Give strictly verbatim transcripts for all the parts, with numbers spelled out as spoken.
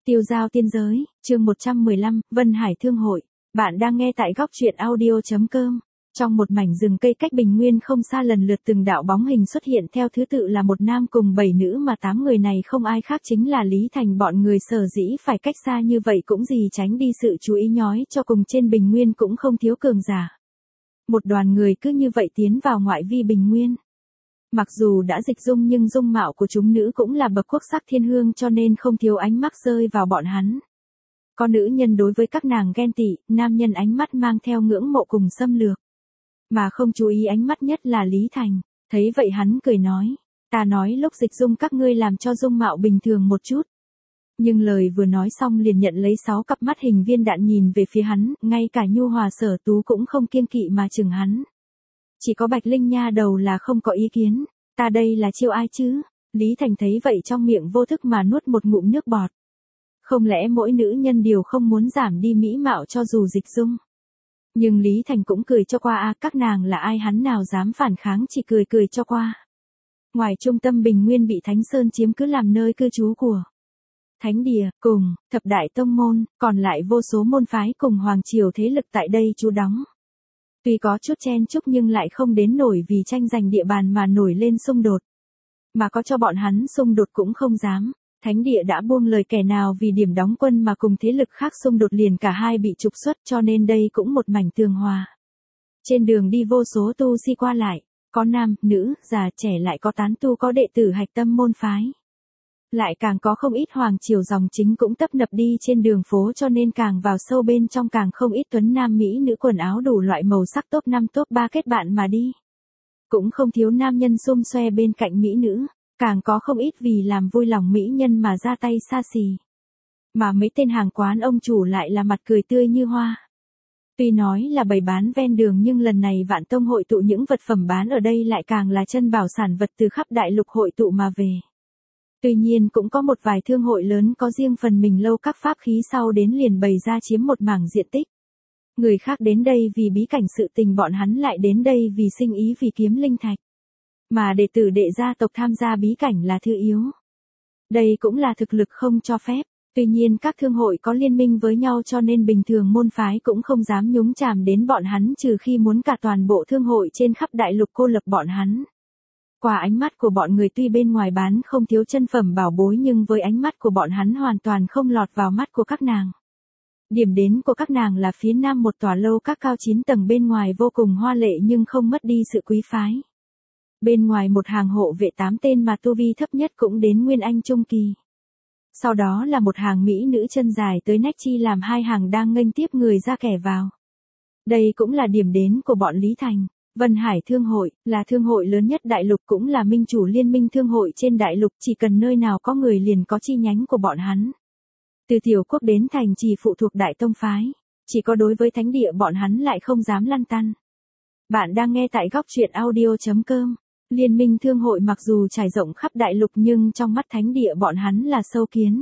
Tiêu giao tiên giới, chương một trăm mười lăm, Vân Hải Thương hội. Bạn đang nghe tại góc truyện audio.com. Trong một mảnh rừng cây cách Bình Nguyên không xa, lần lượt từng đạo bóng hình xuất hiện theo thứ tự là một nam cùng bảy nữ, mà tám người này không ai khác chính là Lý Thành. Bọn người sở dĩ phải cách xa như vậy cũng gì tránh đi sự chú ý nhói cho cùng trên Bình Nguyên cũng không thiếu cường giả. Một đoàn người cứ như vậy tiến vào ngoại vi Bình Nguyên. Mặc dù đã dịch dung nhưng dung mạo của chúng nữ cũng là bậc quốc sắc thiên hương, cho nên không thiếu ánh mắt rơi vào bọn hắn. Có nữ nhân đối với các nàng ghen tị, nam nhân ánh mắt mang theo ngưỡng mộ cùng xâm lược. Mà không chú ý ánh mắt nhất là Lý Thành. Thấy vậy hắn cười nói, ta nói lúc dịch dung các ngươi làm cho dung mạo bình thường một chút. Nhưng lời vừa nói xong liền nhận lấy sáu cặp mắt hình viên đạn nhìn về phía hắn, ngay cả Nhu Hòa Sở Tú cũng không kiêng kỵ mà chừng hắn. Chỉ có Bạch Linh nha đầu là không có ý kiến, ta đây là chiêu ai chứ? Lý Thành thấy vậy trong miệng vô thức mà nuốt một ngụm nước bọt. Không lẽ mỗi nữ nhân đều không muốn giảm đi mỹ mạo cho dù dịch dung? Nhưng Lý Thành cũng cười cho qua, a các nàng là ai hắn nào dám phản kháng, chỉ cười cười cho qua. Ngoài trung tâm Bình Nguyên bị Thánh Sơn chiếm cứ làm nơi cư trú của Thánh Địa, cùng thập đại tông môn, còn lại vô số môn phái cùng hoàng triều thế lực tại đây trú đóng. Tuy có chút chen chúc nhưng lại không đến nổi vì tranh giành địa bàn mà nổi lên xung đột. Mà có cho bọn hắn xung đột cũng không dám. Thánh Địa đã buông lời kẻ nào vì điểm đóng quân mà cùng thế lực khác xung đột liền cả hai bị trục xuất, cho nên đây cũng một mảnh tường hòa. Trên đường đi vô số tu si qua lại, có nam, nữ, già, trẻ, lại có tán tu, có đệ tử hạch tâm môn phái. Lại càng có không ít hoàng triều dòng chính cũng tấp nập đi trên đường phố, cho nên càng vào sâu bên trong càng không ít tuấn nam mỹ nữ quần áo đủ loại màu sắc top năm top ba kết bạn mà đi. Cũng không thiếu nam nhân xum xoe bên cạnh mỹ nữ, càng có không ít vì làm vui lòng mỹ nhân mà ra tay xa xỉ. Mà mấy tên hàng quán ông chủ lại là mặt cười tươi như hoa. Tuy nói là bày bán ven đường nhưng lần này Vạn Tông hội tụ những vật phẩm bán ở đây lại càng là chân bảo sản vật từ khắp đại lục hội tụ mà về. Tuy nhiên cũng có một vài thương hội lớn có riêng phần mình lâu các pháp khí, sau đến liền bày ra chiếm một mảng diện tích. Người khác đến đây vì bí cảnh sự tình, bọn hắn lại đến đây vì sinh ý, vì kiếm linh thạch. Mà đệ tử đệ gia tộc tham gia bí cảnh là thứ yếu. Đây cũng là thực lực không cho phép. Tuy nhiên các thương hội có liên minh với nhau cho nên bình thường môn phái cũng không dám nhúng chàm đến bọn hắn, trừ khi muốn cả toàn bộ thương hội trên khắp đại lục cô lập bọn hắn. Qua ánh mắt của bọn người, tuy bên ngoài bán không thiếu chân phẩm bảo bối nhưng với ánh mắt của bọn hắn hoàn toàn không lọt vào mắt của các nàng. Điểm đến của các nàng là phía nam một tòa lâu các cao chín tầng, bên ngoài vô cùng hoa lệ nhưng không mất đi sự quý phái. Bên ngoài một hàng hộ vệ tám tên mà tu vi thấp nhất cũng đến Nguyên Anh Trung Kỳ. Sau đó là một hàng mỹ nữ chân dài tới nách chi làm hai hàng đang nghênh tiếp người ra kẻ vào. Đây cũng là điểm đến của bọn Lý Thành. Vân Hải Thương hội là thương hội lớn nhất đại lục, cũng là minh chủ liên minh thương hội trên đại lục, chỉ cần nơi nào có người liền có chi nhánh của bọn hắn. Từ tiểu quốc đến thành trì phụ thuộc đại tông phái, chỉ có đối với Thánh Địa bọn hắn lại không dám lăn tăn. Bạn đang nghe tại góc truyện audio.com. Liên minh thương hội mặc dù trải rộng khắp đại lục nhưng trong mắt Thánh Địa bọn hắn là sâu kiến.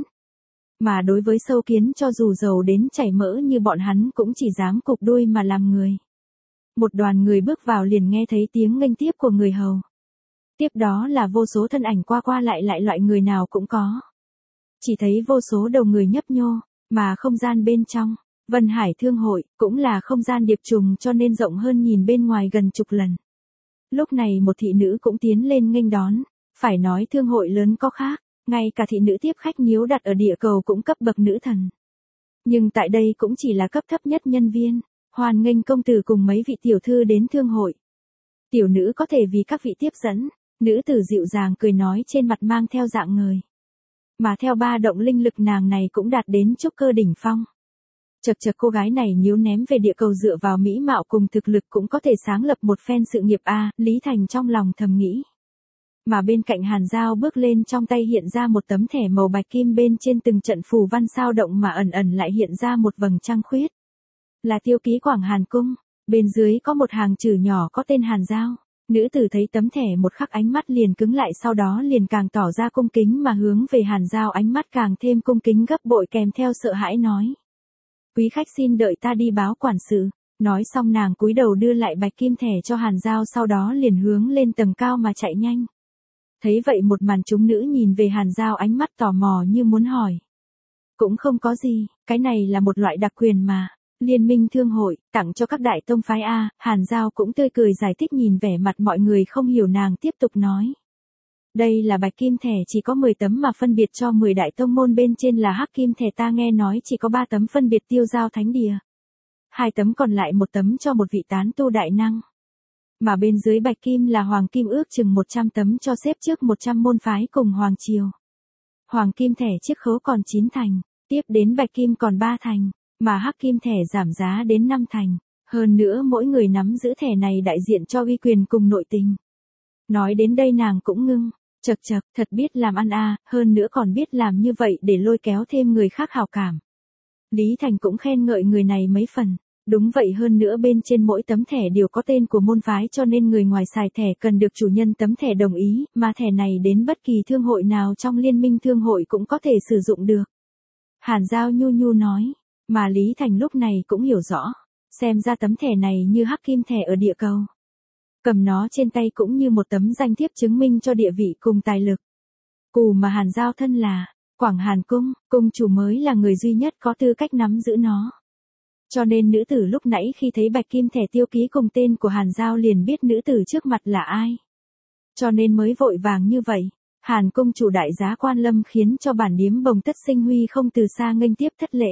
Mà đối với sâu kiến, cho dù giàu đến chảy mỡ như bọn hắn cũng chỉ dám cụp đuôi mà làm người. Một đoàn người bước vào liền nghe thấy tiếng nghênh tiếp của người hầu. Tiếp đó là vô số thân ảnh qua qua lại lại, loại người nào cũng có. Chỉ thấy vô số đầu người nhấp nhô, mà không gian bên trong Vân Hải Thương hội cũng là không gian điệp trùng, cho nên rộng hơn nhìn bên ngoài gần chục lần. Lúc này một thị nữ cũng tiến lên nghênh đón. Phải nói thương hội lớn có khác, ngay cả thị nữ tiếp khách nếu đặt ở địa cầu cũng cấp bậc nữ thần. Nhưng tại đây cũng chỉ là cấp thấp nhất nhân viên. Hoan nghênh công tử cùng mấy vị tiểu thư đến thương hội. Tiểu nữ có thể vì các vị tiếp dẫn. Nữ tử dịu dàng cười nói, trên mặt mang theo dạng ngời. Mà theo ba động linh lực nàng này cũng đạt đến trúc cơ đỉnh phong. Chật chật, cô gái này nếu ném về địa cầu dựa vào mỹ mạo cùng thực lực cũng có thể sáng lập một phen sự nghiệp a, Lý Thành trong lòng thầm nghĩ. Mà bên cạnh Hàn Giao bước lên, trong tay hiện ra một tấm thẻ màu bạch kim, bên trên từng trận phù văn sao động mà ẩn ẩn lại hiện ra một vầng trăng khuyết. Là tiêu ký Quảng Hàn Cung, bên dưới có một hàng chữ nhỏ có tên Hàn Giao. Nữ tử thấy tấm thẻ một khắc ánh mắt liền cứng lại, sau đó liền càng tỏ ra cung kính mà hướng về Hàn Giao, ánh mắt càng thêm cung kính gấp bội kèm theo sợ hãi nói. Quý khách xin đợi ta đi báo quản sự. Nói xong nàng cúi đầu đưa lại bạch kim thẻ cho Hàn Giao, sau đó liền hướng lên tầng cao mà chạy nhanh. Thấy vậy một màn chúng nữ nhìn về Hàn Giao, ánh mắt tò mò như muốn hỏi. Cũng không có gì, cái này là một loại đặc quyền mà. Liên minh thương hội, tặng cho các đại tông phái A, Hàn Giao cũng tươi cười giải thích nhìn vẻ mặt mọi người không hiểu nàng tiếp tục nói. Đây là bạch kim thẻ chỉ có mười tấm mà phân biệt cho mười đại tông môn, bên trên là hắc kim thẻ ta nghe nói chỉ có ba tấm phân biệt tiêu giao thánh địa. Hai tấm còn lại một tấm cho một vị tán tu đại năng. Mà bên dưới bạch kim là hoàng kim ước chừng một trăm tấm cho xếp trước một trăm môn phái cùng hoàng triều. Hoàng kim thẻ chiếc khấu còn chín thành, tiếp đến bạch kim còn ba thành, mà hắc kim thẻ giảm giá đến năm thành. Hơn nữa mỗi người nắm giữ thẻ này đại diện cho uy quyền cùng nội tình. Nói đến đây nàng cũng ngưng, chật chật, thật biết làm ăn a, hơn nữa còn biết làm như vậy để lôi kéo thêm người khác hảo cảm. Lý Thành cũng khen ngợi người này mấy phần. Đúng vậy, hơn nữa bên trên mỗi tấm thẻ đều có tên của môn phái, cho nên người ngoài xài thẻ cần được chủ nhân tấm thẻ đồng ý, mà thẻ này đến bất kỳ thương hội nào trong liên minh thương hội cũng có thể sử dụng được. Hàn Giao nhu nhu nói, mà Lý Thành lúc này cũng hiểu rõ, xem ra tấm thẻ này như hắc kim thẻ ở địa cầu. Cầm nó trên tay cũng như một tấm danh thiếp chứng minh cho địa vị cùng tài lực. Cù mà Hàn Giao thân là Quảng Hàn Cung, cung chủ mới là người duy nhất có tư cách nắm giữ nó. Cho nên nữ tử lúc nãy khi thấy bạch kim thẻ tiêu ký cùng tên của Hàn Giao liền biết nữ tử trước mặt là ai. Cho nên mới vội vàng như vậy. Hàn cung chủ đại giá quan lâm khiến cho bản điếm Bồng Tất Sinh Huy không từ xa nghênh tiếp thất lễ.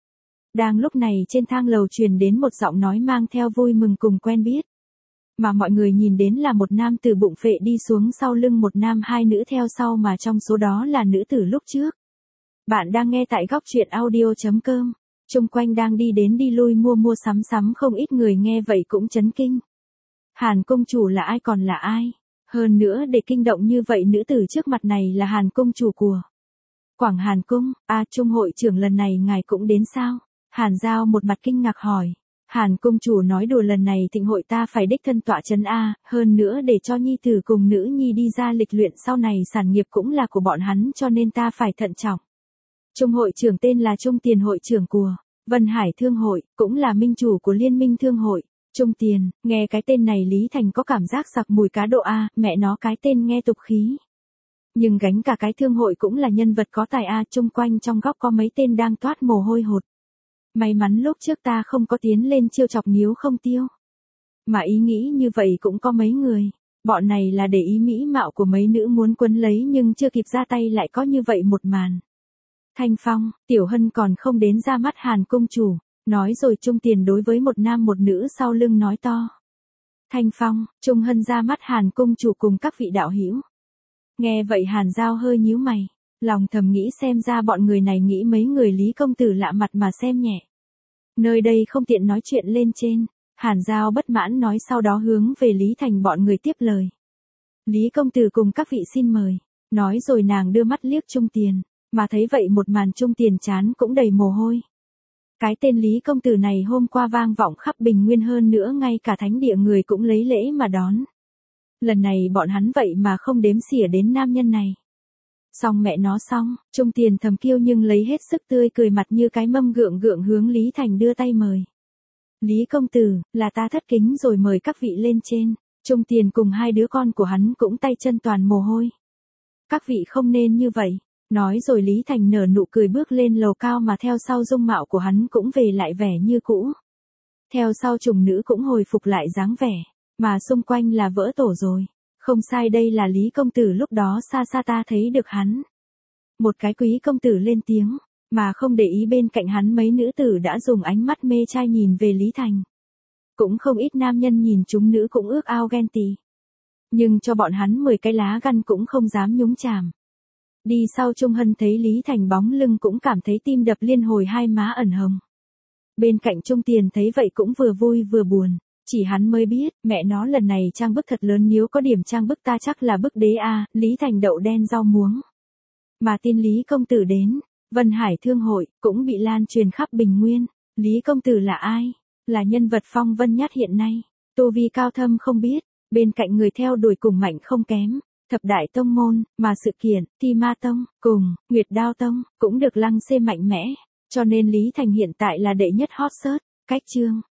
Đang lúc này trên thang lầu truyền đến một giọng nói mang theo vui mừng cùng quen biết. Mà mọi người nhìn đến là một nam từ bụng phệ đi xuống, sau lưng một nam hai nữ theo sau, mà trong số đó là nữ tử lúc trước. Bạn đang nghe tại góc truyện audio chấm com. Trung quanh đang đi đến đi lui mua mua sắm sắm không ít người nghe vậy cũng chấn kinh. Hàn công chủ là ai, còn là ai? Hơn nữa để kinh động như vậy, nữ tử trước mặt này là Hàn công chủ của Quảng Hàn Cung. À, Trung hội trưởng lần này ngài cũng đến sao? Hàn Giao một mặt kinh ngạc hỏi. Hàn công chủ nói đùa, lần này thịnh hội ta phải đích thân tọa chấn A, hơn nữa để cho nhi tử cùng nữ nhi đi ra lịch luyện, sau này sản nghiệp cũng là của bọn hắn, cho nên ta phải thận trọng. Trung hội trưởng tên là Trung Tiền, hội trưởng của Vân Hải Thương hội, cũng là minh chủ của Liên minh Thương hội. Trung Tiền, nghe cái tên này Lý Thành có cảm giác sặc mùi cá độ A, mẹ nó cái tên nghe tục khí. Nhưng gánh cả cái thương hội cũng là nhân vật có tài A, chung quanh trong góc có mấy tên đang toát mồ hôi hột. May mắn lúc trước ta không có tiến lên chiêu chọc, nếu không tiêu. Mà ý nghĩ như vậy cũng có mấy người. Bọn này là để ý mỹ mạo của mấy nữ muốn quấn lấy, nhưng chưa kịp ra tay lại có như vậy một màn. Thanh Phong, Tiểu Hân còn không đến ra mắt Hàn công chủ, nói rồi Trung Tiền đối với một nam một nữ sau lưng nói to. Thanh Phong, Trung Hân ra mắt Hàn công chủ cùng các vị đạo hữu. Nghe vậy Hàn Giao hơi nhíu mày, lòng thầm nghĩ xem ra bọn người này nghĩ mấy người Lý công tử lạ mặt mà xem nhẹ. Nơi đây không tiện nói chuyện lên trên. Hàn Giao bất mãn nói, sau đó hướng về Lý Thành bọn người tiếp lời. Lý công tử cùng các vị xin mời. Nói rồi nàng đưa mắt liếc Trung Tiền. Mà thấy vậy một màn, Trung Tiền chán cũng đầy mồ hôi. Cái tên Lý công tử này hôm qua vang vọng khắp Bình Nguyên, hơn nữa ngay cả thánh địa người cũng lấy lễ mà đón. Lần này bọn hắn vậy mà không đếm xỉa đến nam nhân này. Xong mẹ nó xong, Trung Tiền thầm kêu nhưng lấy hết sức tươi cười, mặt như cái mâm gượng gượng hướng Lý Thành đưa tay mời. Lý công tử, là ta thất kính rồi, mời các vị lên trên. Trung Tiền cùng hai đứa con của hắn cũng tay chân toàn mồ hôi. Các vị không nên như vậy. Nói rồi Lý Thành nở nụ cười bước lên lầu cao, mà theo sau dung mạo của hắn cũng về lại vẻ như cũ. Theo sau trùng nữ cũng hồi phục lại dáng vẻ, mà xung quanh là vỡ tổ rồi. Không sai, đây là Lý công tử, lúc đó xa xa ta thấy được hắn. Một cái quý công tử lên tiếng, mà không để ý bên cạnh hắn mấy nữ tử đã dùng ánh mắt mê trai nhìn về Lý Thành. Cũng không ít nam nhân nhìn chúng nữ cũng ước ao ghen tị. Nhưng cho bọn hắn mười cái lá gan cũng không dám nhúng chàm. Đi sau Trung Hân thấy Lý Thành bóng lưng cũng cảm thấy tim đập liên hồi, hai má ẩn hồng. Bên cạnh Trung Tiền thấy vậy cũng vừa vui vừa buồn. Chỉ hắn mới biết, mẹ nó lần này trang bức thật lớn, nếu có điểm trang bức ta chắc là bức đế a. Lý Thành đậu đen rau muống. Mà tin Lý công tử đến, Vân Hải Thương hội cũng bị lan truyền khắp Bình Nguyên. Lý công tử là ai? Là nhân vật phong vân nhất hiện nay. Tu vi cao thâm không biết, bên cạnh người theo đuổi cùng mạnh không kém. Thập đại tông môn, mà sự kiện, Thi Ma Tông, cùng Nguyệt Đao Tông, cũng được lăng xê mạnh mẽ. Cho nên Lý Thành hiện tại là đệ nhất hot search. Cách chương